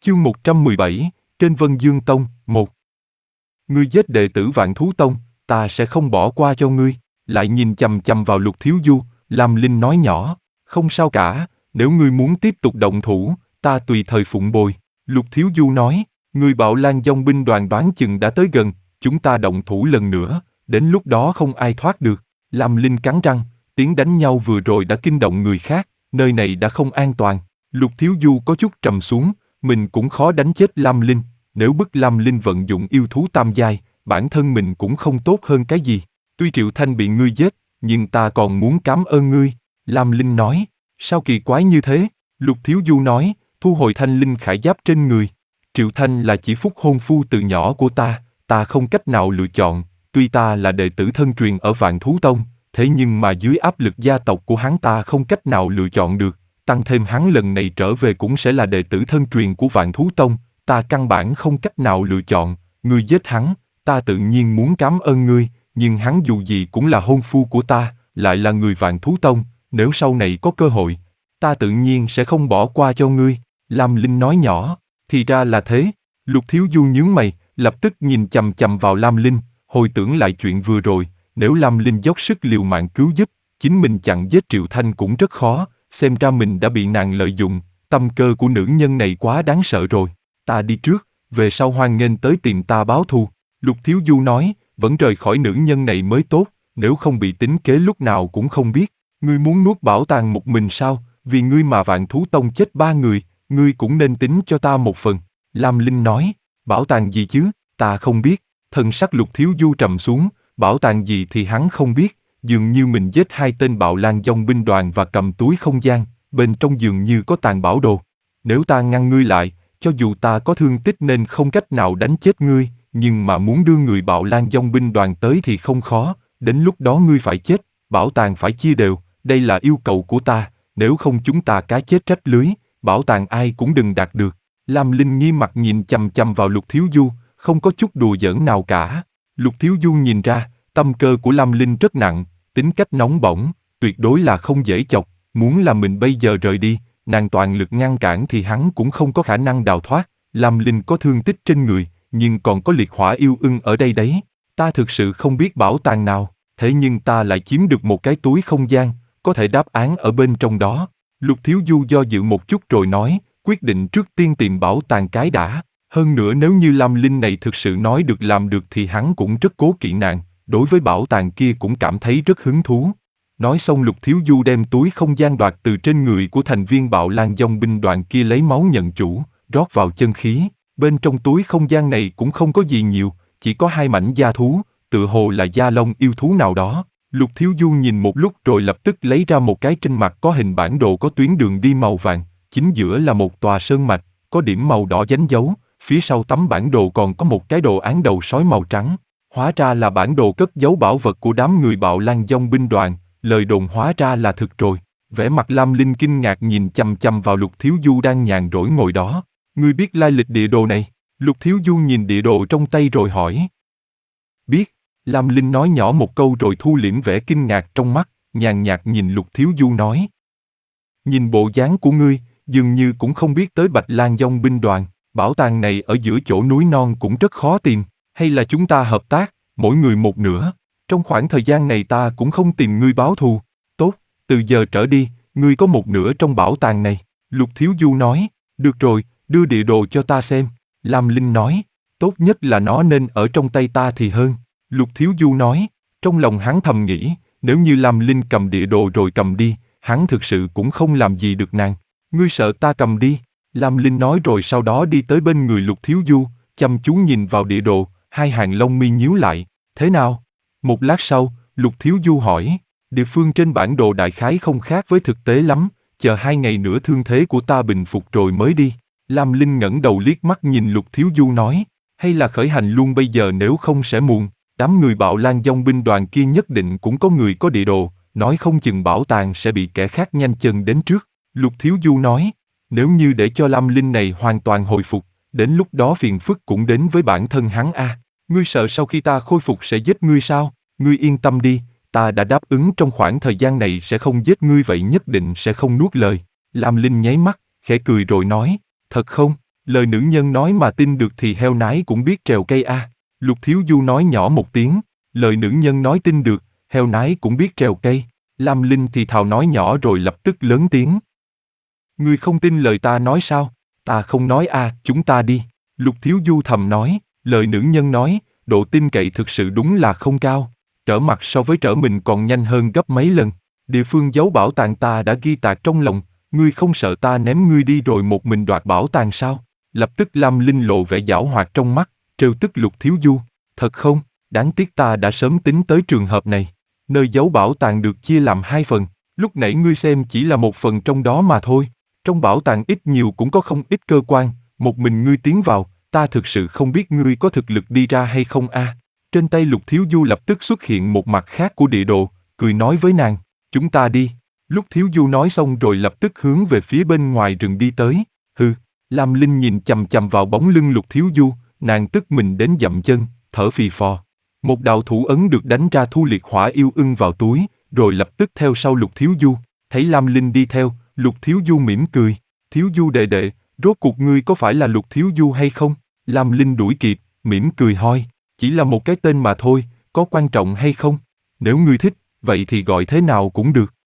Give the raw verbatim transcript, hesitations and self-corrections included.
Chương một trăm mười bảy, trên Vân Dương Tông, một. Ngươi giết đệ tử Vạn Thú Tông, ta sẽ không bỏ qua cho ngươi. Lại nhìn chằm chằm vào Lục Thiếu Du, Lam Linh nói nhỏ, không sao cả, nếu ngươi muốn tiếp tục động thủ, ta tùy thời phụng bồi. Lục Thiếu Du nói, người Bạo Lan Dòng binh đoàn đoán chừng đã tới gần, chúng ta động thủ lần nữa, đến lúc đó không ai thoát được. Lam Linh cắn răng, tiếng đánh nhau vừa rồi đã kinh động người khác, nơi này đã không an toàn. Lục Thiếu Du có chút trầm xuống, mình cũng khó đánh chết Lam Linh, nếu bức Lam Linh vận dụng yêu thú tam giai, bản thân mình cũng không tốt hơn cái gì. Tuy Triệu Thanh bị ngươi giết, nhưng ta còn muốn cảm ơn ngươi. Lam Linh nói, sao kỳ quái như thế? Lục Thiếu Du nói, thu hồi thanh linh khải giáp trên người. Triệu Thanh là chỉ phúc hôn phu từ nhỏ của ta, ta không cách nào lựa chọn, tuy ta là đệ tử thân truyền ở Vạn Thú Tông, thế nhưng mà dưới áp lực gia tộc của hắn ta không cách nào lựa chọn được. Tăng thêm hắn lần này trở về cũng sẽ là đệ tử thân truyền của Vạn Thú Tông, ta căn bản không cách nào lựa chọn, ngươi giết hắn, ta tự nhiên muốn cảm ơn ngươi, nhưng hắn dù gì cũng là hôn phu của ta, lại là người Vạn Thú Tông, nếu sau này có cơ hội, ta tự nhiên sẽ không bỏ qua cho ngươi. Lam Linh nói nhỏ, thì ra là thế. Lục Thiếu Du nhướng mày, lập tức nhìn chằm chằm vào Lam Linh, hồi tưởng lại chuyện vừa rồi, nếu Lam Linh dốc sức liều mạng cứu giúp, chính mình chặn giết Triệu Thanh cũng rất khó. Xem ra mình đã bị nàng lợi dụng, tâm cơ của nữ nhân này quá đáng sợ rồi. Ta đi trước, về sau hoan nghênh tới tìm ta báo thù. Lục Thiếu Du nói, vẫn rời khỏi nữ nhân này mới tốt, nếu không bị tính kế lúc nào cũng không biết. Ngươi muốn nuốt bảo tàng một mình sao? Vì ngươi mà Vạn Thú Tông chết ba người, ngươi cũng nên tính cho ta một phần. Lam Linh nói, bảo tàng gì chứ? Ta không biết. Thần sắc Lục Thiếu Du trầm xuống, bảo tàng gì thì hắn không biết. Dường như mình giết hai tên Bạo Lan Dòng binh đoàn và cầm túi không gian, bên trong dường như có tàng bảo đồ. Nếu ta ngăn ngươi lại, cho dù ta có thương tích nên không cách nào đánh chết ngươi, nhưng mà muốn đưa người Bạo Lan Dòng binh đoàn tới thì không khó, đến lúc đó ngươi phải chết, bảo tàng phải chia đều, đây là yêu cầu của ta, nếu không chúng ta cá chết rách lưới, bảo tàng ai cũng đừng đạt được. Lam Linh nghiêm mặt nhìn chằm chằm vào Lục Thiếu Du, không có chút đùa giỡn nào cả. Lục Thiếu Du nhìn ra, tâm cơ của Lam Linh rất nặng, tính cách nóng bỏng, tuyệt đối là không dễ chọc, muốn là mình bây giờ rời đi, nàng toàn lực ngăn cản thì hắn cũng không có khả năng đào thoát. Lam Linh có thương tích trên người, nhưng còn có liệt hỏa yêu ưng ở đây đấy. Ta thực sự không biết bảo tàng nào, thế nhưng ta lại chiếm được một cái túi không gian, có thể đáp án ở bên trong đó. Lục Thiếu Du do dự một chút rồi nói, quyết định trước tiên tìm bảo tàng cái đã. Hơn nữa nếu như Lam Linh này thực sự nói được làm được thì hắn cũng rất cố kỵ nàng. Đối với bảo tàng kia cũng cảm thấy rất hứng thú. Nói xong Lục Thiếu Du đem túi không gian đoạt từ trên người của thành viên Bạo Lan Dòng binh đoàn kia lấy máu nhận chủ, rót vào chân khí. Bên trong túi không gian này cũng không có gì nhiều, chỉ có hai mảnh da thú, tựa hồ là da lông yêu thú nào đó. Lục Thiếu Du nhìn một lúc rồi lập tức lấy ra một cái trên mặt có hình bản đồ có tuyến đường đi màu vàng, chính giữa là một tòa sơn mạch, có điểm màu đỏ đánh dấu, phía sau tấm bản đồ còn có một cái đồ án đầu sói màu trắng. Hóa ra là bản đồ cất giấu bảo vật của đám người Bạo Lan Dòng binh đoàn, lời đồn hóa ra là thực rồi. Vẻ mặt Lam Linh kinh ngạc nhìn chằm chằm vào Lục Thiếu Du đang nhàn rỗi ngồi đó. Ngươi biết lai lịch địa đồ này? Lục Thiếu Du nhìn địa đồ trong tay rồi hỏi. Biết. Lam Linh nói nhỏ một câu rồi thu liễm vẻ kinh ngạc trong mắt, nhàn nhạt nhìn Lục Thiếu Du nói. Nhìn bộ dáng của ngươi, dường như cũng không biết tới Bạch Lan Dòng binh đoàn, bảo tàng này ở giữa chỗ núi non cũng rất khó tìm. Hay là chúng ta hợp tác, mỗi người một nửa, trong khoảng thời gian này ta cũng không tìm ngươi báo thù. Tốt, từ giờ trở đi, ngươi có một nửa trong bảo tàng này. Lục Thiếu Du nói, được rồi, đưa địa đồ cho ta xem. Lam Linh nói, tốt nhất là nó nên ở trong tay ta thì hơn. Lục Thiếu Du nói, trong lòng hắn thầm nghĩ, nếu như Lam Linh cầm địa đồ rồi cầm đi, hắn thực sự cũng không làm gì được nàng. Ngươi sợ ta cầm đi? Lam Linh nói rồi sau đó đi tới bên người Lục Thiếu Du, chăm chú nhìn vào địa đồ. Hai hàng lông mi nhíu lại, thế nào? Một lát sau, Lục Thiếu Du hỏi, địa phương trên bản đồ đại khái không khác với thực tế lắm, chờ hai ngày nữa thương thế của ta bình phục rồi mới đi. Lam Linh ngẩng đầu liếc mắt nhìn Lục Thiếu Du nói, hay là khởi hành luôn bây giờ nếu không sẽ muộn, đám người Bạo Lan Dòng binh đoàn kia nhất định cũng có người có địa đồ, nói không chừng bảo tàng sẽ bị kẻ khác nhanh chân đến trước. Lục Thiếu Du nói, nếu như để cho Lam Linh này hoàn toàn hồi phục, đến lúc đó phiền phức cũng đến với bản thân hắn a. À. Ngươi sợ sau khi ta khôi phục sẽ giết ngươi sao? Ngươi yên tâm đi, ta đã đáp ứng trong khoảng thời gian này sẽ không giết ngươi vậy nhất định sẽ không nuốt lời. Lam Linh nháy mắt, khẽ cười rồi nói, thật không? Lời nữ nhân nói mà tin được thì heo nái cũng biết trèo cây a. Lục Thiếu Du nói nhỏ một tiếng, lời nữ nhân nói tin được, heo nái cũng biết trèo cây. Lam Linh thì thào nói nhỏ rồi lập tức lớn tiếng. Ngươi không tin lời ta nói sao? Ta không nói a, chúng ta đi. Lục Thiếu Du thầm nói, lời nữ nhân nói, độ tin cậy thực sự đúng là không cao. Trở mặt so với trở mình còn nhanh hơn gấp mấy lần. Địa phương giấu bảo tàng ta đã ghi tạc trong lòng, ngươi không sợ ta ném ngươi đi rồi một mình đoạt bảo tàng sao? Lập tức Lam Linh lộ vẻ giảo hoạt trong mắt, trêu tức Lục Thiếu Du. Thật không? Đáng tiếc ta đã sớm tính tới trường hợp này. Nơi giấu bảo tàng được chia làm hai phần, lúc nãy ngươi xem chỉ là một phần trong đó mà thôi. Trong bảo tàng ít nhiều cũng có không ít cơ quan, một mình ngươi tiến vào, ta thực sự không biết ngươi có thực lực đi ra hay không a. Trên tay Lục Thiếu Du lập tức xuất hiện một mặt khác của địa đồ, cười nói với nàng, chúng ta đi. Lúc Thiếu Du nói xong rồi lập tức hướng về phía bên ngoài rừng đi tới. Hừ, Lam Linh nhìn chằm chằm vào bóng lưng Lục Thiếu Du, nàng tức mình đến dậm chân, thở phì phò. Một đạo thủ ấn được đánh ra thu liệt hỏa yêu ưng vào túi, rồi lập tức theo sau Lục Thiếu Du. Thấy Lam Linh đi theo, Lục Thiếu Du mỉm cười. Thiếu Du đệ đệ, rốt cuộc ngươi có phải là Lục Thiếu Du hay không? Lam Linh đuổi kịp, mỉm cười hoi, chỉ là một cái tên mà thôi, có quan trọng hay không? Nếu ngươi thích, vậy thì gọi thế nào cũng được.